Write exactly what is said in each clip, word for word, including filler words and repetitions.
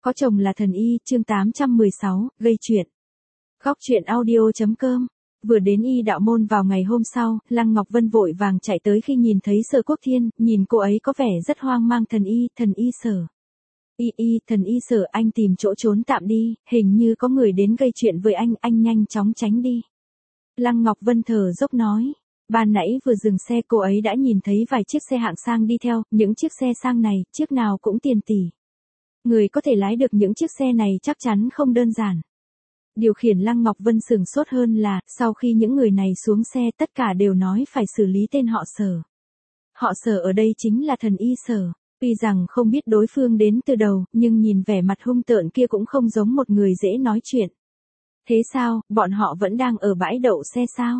Có chồng là thần y, chương tám trăm mười sáu, gây chuyện. Góc chuyện audio chấm com. Vừa đến y đạo môn vào ngày hôm sau, Lăng Ngọc Vân vội vàng chạy tới khi nhìn thấy Sở Quốc Thiên, nhìn cô ấy có vẻ rất hoang mang. Thần y, thần y Sở. Y y, thần y Sở, anh tìm chỗ trốn tạm đi, hình như có người đến gây chuyện với anh, anh nhanh chóng tránh đi. Lăng Ngọc Vân thở dốc nói. Ban nãy vừa dừng xe cô ấy đã nhìn thấy vài chiếc xe hạng sang đi theo, những chiếc xe sang này, chiếc nào cũng tiền tỷ. Người có thể lái được những chiếc xe này chắc chắn không đơn giản. Điều khiển Lăng Ngọc Vân sửng sốt hơn là, sau khi những người này xuống xe tất cả đều nói phải xử lý tên họ Sở. Họ Sở ở đây chính là thần y Sở. Tuy rằng không biết đối phương đến từ đầu, nhưng nhìn vẻ mặt hung tợn kia cũng không giống một người dễ nói chuyện. Thế sao, bọn họ vẫn đang ở bãi đậu xe sao?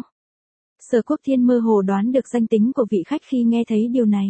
Sở Quốc Thiên mơ hồ đoán được danh tính của vị khách khi nghe thấy điều này.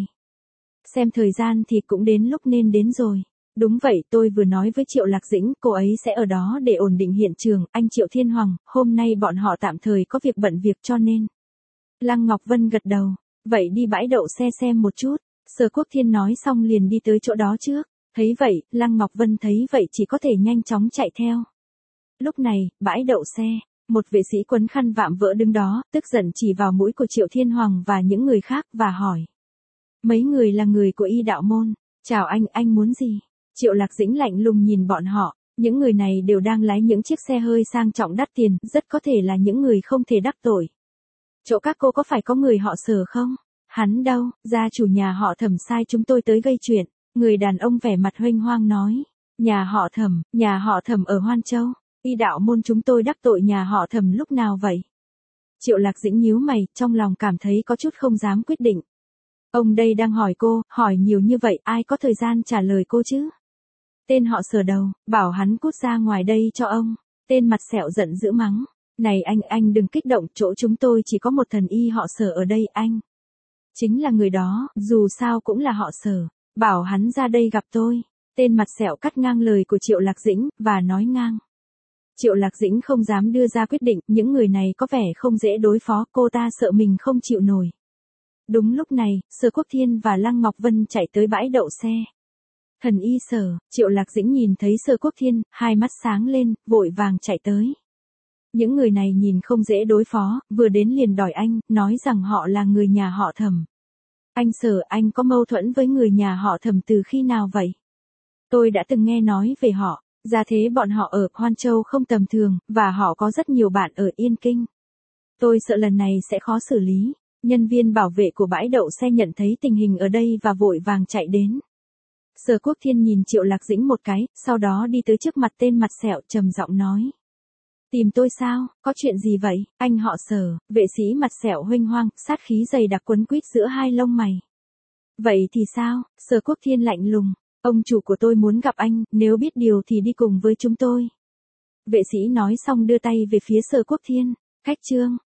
Xem thời gian thì cũng đến lúc nên đến rồi. Đúng vậy, tôi vừa nói với Triệu Lạc Dĩnh, cô ấy sẽ ở đó để ổn định hiện trường. Anh Triệu Thiên Hoàng, hôm nay bọn họ tạm thời có việc bận việc cho nên. Lăng Ngọc Vân gật đầu. Vậy đi bãi đậu xe xem một chút. Sở Quốc Thiên nói xong liền đi tới chỗ đó trước. Thấy vậy, Lăng Ngọc Vân thấy vậy chỉ có thể nhanh chóng chạy theo. Lúc này, bãi đậu xe. Một vệ sĩ quấn khăn vạm vỡ đứng đó, tức giận chỉ vào mũi của Triệu Thiên Hoàng và những người khác và hỏi. Mấy người là người của y đạo môn. Chào anh, anh muốn gì? Triệu Lạc Dĩnh lạnh lùng nhìn bọn họ. Những người này đều đang lái những chiếc xe hơi sang trọng đắt tiền, rất có thể là những người không thể đắc tội. Chỗ các cô có phải có người họ Sở không? Hắn đâu, gia chủ nhà họ Thẩm sai chúng tôi tới gây chuyện. Người đàn ông vẻ mặt huênh hoang nói. Nhà họ Thẩm, nhà họ Thẩm ở Hoan Châu. Y đạo môn chúng tôi đắc tội nhà họ Thẩm lúc nào vậy? Triệu Lạc Dĩnh nhíu mày, trong lòng cảm thấy có chút không dám quyết định. Ông đây đang hỏi cô, hỏi nhiều như vậy, ai có thời gian trả lời cô chứ? Tên họ Sở đầu, bảo hắn cút ra ngoài đây cho ông. Tên mặt sẹo giận dữ mắng. Này anh, anh đừng kích động, chỗ chúng tôi chỉ có một thần y họ Sở ở đây, anh. Chính là người đó, dù sao cũng là họ Sở. Bảo hắn ra đây gặp tôi. Tên mặt sẹo cắt ngang lời của Triệu Lạc Dĩnh, và nói ngang. Triệu Lạc Dĩnh không dám đưa ra quyết định, những người này có vẻ không dễ đối phó, cô ta sợ mình không chịu nổi. Đúng lúc này, Sở Quốc Thiên và Lăng Ngọc Vân chạy tới bãi đậu xe. Thần y Sở, Triệu Lạc Dĩnh nhìn thấy Sở Quốc Thiên, hai mắt sáng lên, vội vàng chạy tới. Những người này nhìn không dễ đối phó, vừa đến liền đòi anh, nói rằng họ là người nhà họ Thẩm. Anh Sở, anh có mâu thuẫn với người nhà họ Thẩm từ khi nào vậy? Tôi đã từng nghe nói về họ. Ra thế bọn họ ở Hoan Châu không tầm thường, và họ có rất nhiều bạn ở Yên Kinh. Tôi sợ lần này sẽ khó xử lý. Nhân viên bảo vệ của bãi đậu xe nhận thấy tình hình ở đây và vội vàng chạy đến. Sở Quốc Thiên nhìn Triệu Lạc Dĩnh một cái, sau đó đi tới trước mặt tên mặt sẹo trầm giọng nói. Tìm tôi sao, có chuyện gì vậy? Anh họ Sở, vệ sĩ mặt sẹo huênh hoang, sát khí dày đặc quấn quýt giữa hai lông mày. Vậy thì sao? Sở Quốc Thiên lạnh lùng. Ông chủ của tôi muốn gặp anh, nếu biết điều thì đi cùng với chúng tôi. Vệ sĩ nói xong đưa tay về phía Sở Quốc Thiên. Khách trương,